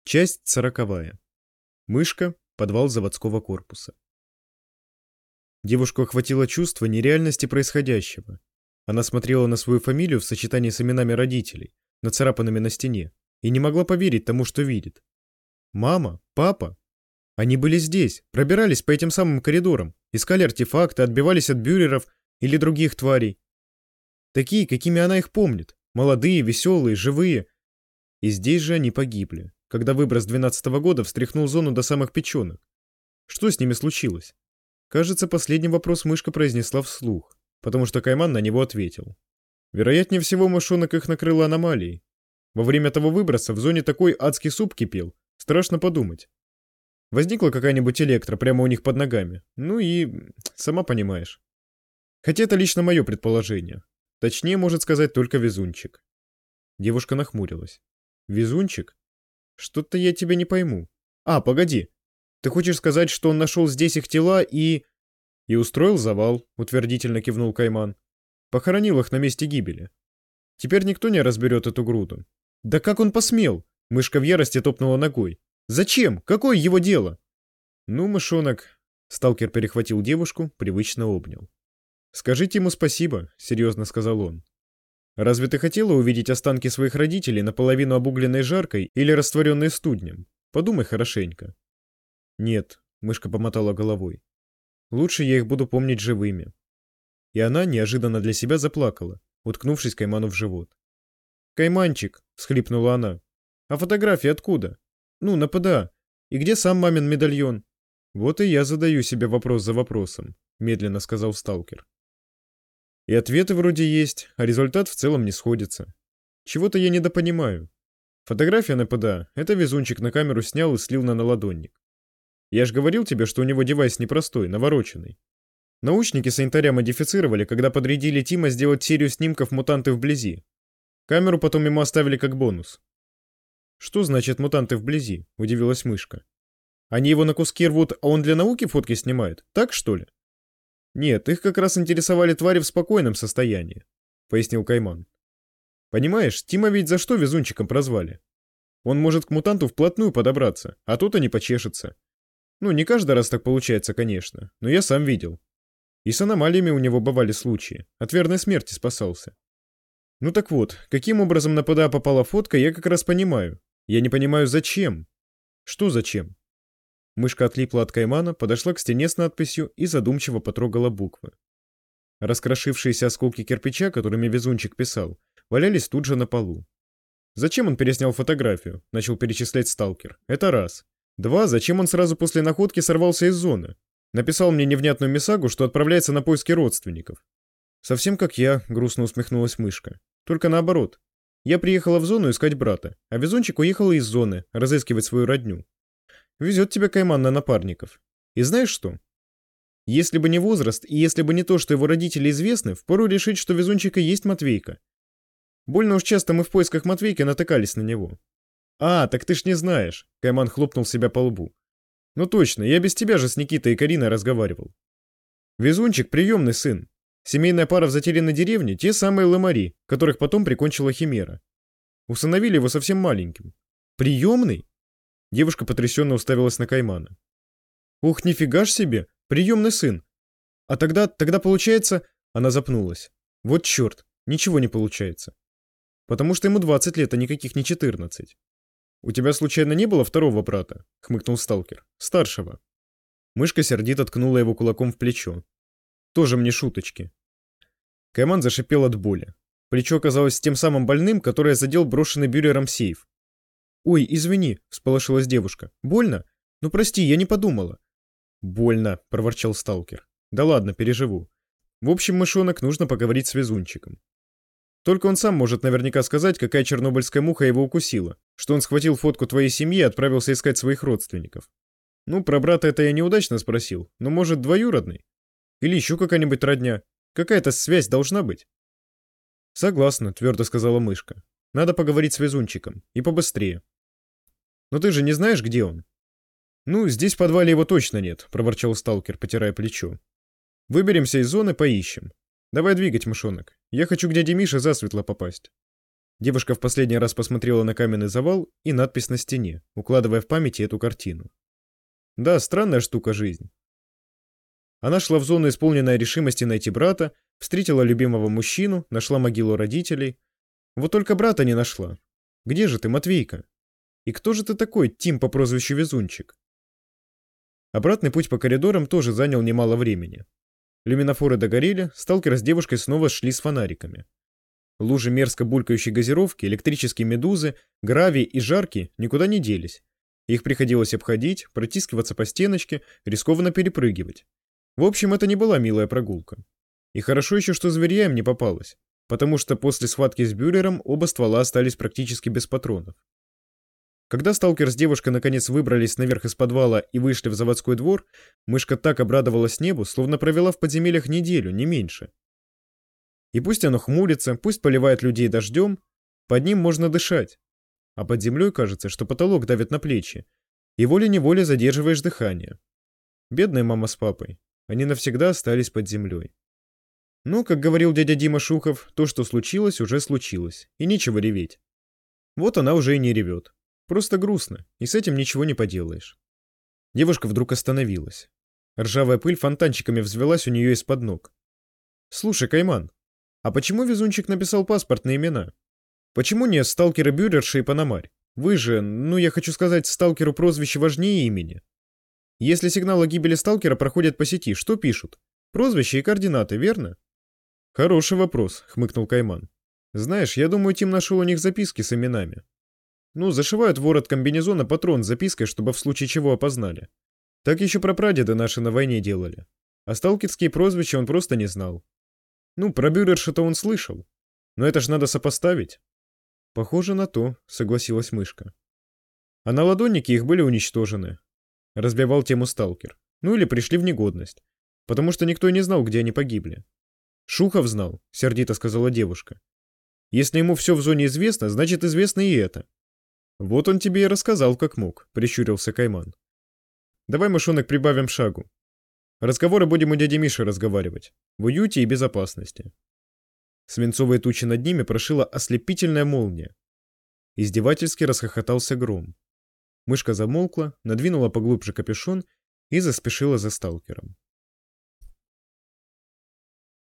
Часть 40. Мышка. Подвал заводского корпуса. Девушку охватило чувство нереальности происходящего. Она смотрела на свою фамилию в сочетании с именами родителей, нацарапанными на стене, и не могла поверить тому, что видит. Мама, папа. Они были здесь, пробирались по этим самым коридорам, искали артефакты, отбивались от бюреров или других тварей. Такие, какими она их помнит. Молодые, веселые, живые. И здесь же они погибли, когда выброс 12-го года встряхнул зону до самых печенок. Что с ними случилось? Кажется, последний вопрос мышка произнесла вслух, потому что Кайман на него ответил. Вероятнее всего, мышонок их накрыло аномалией. Во время того выброса в зоне такой адский суп кипел, страшно подумать. Возникла какая-нибудь электро прямо у них под ногами. Ну и... сама понимаешь. Хотя это лично мое предположение. Точнее, может сказать только везунчик. Девушка нахмурилась. Везунчик? Что-то я тебя не пойму. А, погоди. Ты хочешь сказать, что он нашел здесь их тела и... И устроил завал, утвердительно кивнул Кайман. Похоронил их на месте гибели. Теперь никто не разберет эту груду. Да как он посмел? Мышка в ярости топнула ногой. Зачем? Какое его дело? Ну, мышонок... Сталкер перехватил девушку, привычно обнял. «Скажите ему спасибо», — серьезно сказал он. «Разве ты хотела увидеть останки своих родителей наполовину обугленной жаркой или растворенной студнем? Подумай хорошенько». «Нет», — мышка помотала головой. «Лучше я их буду помнить живыми». И она неожиданно для себя заплакала, уткнувшись Кайману в живот. «Кайманчик», — всхлипнула она. «А фотографии откуда? Ну, на ПДА. И где сам мамин медальон?» «Вот и я задаю себе вопрос за вопросом», — медленно сказал сталкер. И ответы вроде есть, а результат в целом не сходится. Чего-то я недопонимаю. Фотография на ПДА — это везунчик на камеру снял и слил на наладонник. Я же говорил тебе, что у него девайс непростой, навороченный. Научники санитаря модифицировали, когда подрядили Тима сделать серию снимков мутанты вблизи. Камеру потом ему оставили как бонус. «Что значит мутанты вблизи?» — удивилась мышка. «Они его на куски рвут, а он для науки фотки снимает? Так, что ли?» «Нет, их как раз интересовали твари в спокойном состоянии», — пояснил Кайман. «Понимаешь, Тима ведь за что везунчиком прозвали? Он может к мутанту вплотную подобраться, а тот и не почешется. Ну, не каждый раз так получается, конечно, но я сам видел. И с аномалиями у него бывали случаи, от верной смерти спасался. Ну так вот, каким образом на ПДА попала фотка, я как раз понимаю. Я не понимаю, зачем. Что зачем?» Мышка отлипла от Каймана, подошла к стене с надписью и задумчиво потрогала буквы. Раскрошившиеся осколки кирпича, которыми везунчик писал, валялись тут же на полу. «Зачем он переснял фотографию?» — начал перечислять сталкер. «Это раз. Два, зачем он сразу после находки сорвался из зоны? Написал мне невнятную мессагу, что отправляется на поиски родственников». «Совсем как я», — грустно усмехнулась мышка. «Только наоборот. Я приехала в зону искать брата, а везунчик уехал из зоны разыскивать свою родню. Везет тебе Кайман на напарников. И знаешь что? Если бы не возраст, и если бы не то, что его родители известны, впору решить, что везунчик и есть Матвейка. Больно уж часто мы в поисках Матвейки натыкались на него». «А, так ты ж не знаешь», — Кайман хлопнул себя по лбу. «Ну точно, я без тебя же с Никитой и Кариной разговаривал. Везунчик — приемный сын. Семейная пара в затерянной деревне — те самые ломари, которых потом прикончила Химера. Усыновили его совсем маленьким. Приемный?» Девушка потрясенно уставилась на Каймана. «Ух, нифига ж себе! Приемный сын! А тогда получается...» Она запнулась. «Вот черт, ничего не получается. Потому что ему 20 лет, а никаких не 14. У тебя случайно не было второго брата?» — хмыкнул сталкер. «Старшего». Мышка сердито ткнула его кулаком в плечо. «Тоже мне шуточки». Кайман зашипел от боли. Плечо оказалось тем самым больным, которое задел брошенный бюрером сейф. «Ой, извини», — всполошилась девушка. «Больно? Ну прости, я не подумала». «Больно», — проворчал сталкер. «Да ладно, переживу. В общем, мышонок, нужно поговорить с везунчиком. Только он сам может наверняка сказать, какая чернобыльская муха его укусила, что он схватил фотку твоей семьи и отправился искать своих родственников. Ну, про брата это я неудачно спросил, но может двоюродный? Или еще какая-нибудь родня? Какая-то связь должна быть». «Согласна», — твердо сказала мышка. «Надо поговорить с везунчиком. И побыстрее». «Но ты же не знаешь, где он?» «Ну, здесь в подвале его точно нет», — проворчал сталкер, потирая плечо. «Выберемся из зоны, поищем. Давай двигать, мышонок. Я хочу к дяде Мише засветло попасть». Девушка в последний раз посмотрела на каменный завал и надпись на стене, укладывая в памяти эту картину. Да, странная штука жизнь. Она шла в зону, исполненной решимости найти брата, встретила любимого мужчину, нашла могилу родителей. Вот только брата не нашла. Где же ты, Матвейка? И кто же ты такой, Тим по прозвищу Везунчик? Обратный путь по коридорам тоже занял немало времени. Люминофоры догорели, сталкер с девушкой снова шли с фонариками. Лужи мерзко булькающей газировки, электрические медузы, гравий и жарки никуда не делись. Их приходилось обходить, протискиваться по стеночке, рискованно перепрыгивать. В общем, это не была милая прогулка. И хорошо еще, что зверья им не попалось, потому что после схватки с Бюрером оба ствола остались практически без патронов. Когда сталкер с девушкой наконец выбрались наверх из подвала и вышли в заводской двор, мышка так обрадовалась небу, словно провела в подземельях неделю, не меньше. И пусть оно хмурится, пусть поливает людей дождем, под ним можно дышать. А под землей кажется, что потолок давит на плечи, и волей-неволей задерживаешь дыхание. Бедная мама с папой, они навсегда остались под землей. Но, как говорил дядя Дима Шухов, то, что случилось, уже случилось, и нечего реветь. Вот она уже и не ревет. Просто грустно, и с этим ничего не поделаешь. Девушка вдруг остановилась. Ржавая пыль фонтанчиками взвелась у нее из-под ног. «Слушай, Кайман, а почему Везунчик написал паспорт на имена? Почему не сталкеры Бюрерша и Пономарь? Вы же, я хочу сказать, сталкеру прозвище важнее имени. Если сигнал о гибели сталкера проходит по сети, что пишут? Прозвище и координаты, верно?» «Хороший вопрос», — хмыкнул Кайман. «Знаешь, я думаю, Тим нашел у них записки с именами. Зашивают в ворот комбинезона патрон с запиской, чтобы в случае чего опознали. Так еще прапрадеды наши на войне делали. А сталкерские прозвища он просто не знал. Про Бюрерша-то он слышал. Но это ж надо сопоставить». «Похоже на то», — согласилась мышка. «А на ладоннике их были уничтожены», — разбивал тему сталкер. Или пришли в негодность. Потому что никто и не знал, где они погибли. «Шухов знал», — сердито сказала девушка. «Если ему все в зоне известно, значит известно и это». «Вот он тебе и рассказал, как мог», — прищурился Кайман. «Давай, мышонок, прибавим шагу. Разговоры будем у дяди Миши разговаривать. В уюте и безопасности». Свинцовые тучи над ними прошила ослепительная молния. Издевательски расхохотался гром. Мышка замолкла, надвинула поглубже капюшон и заспешила за сталкером.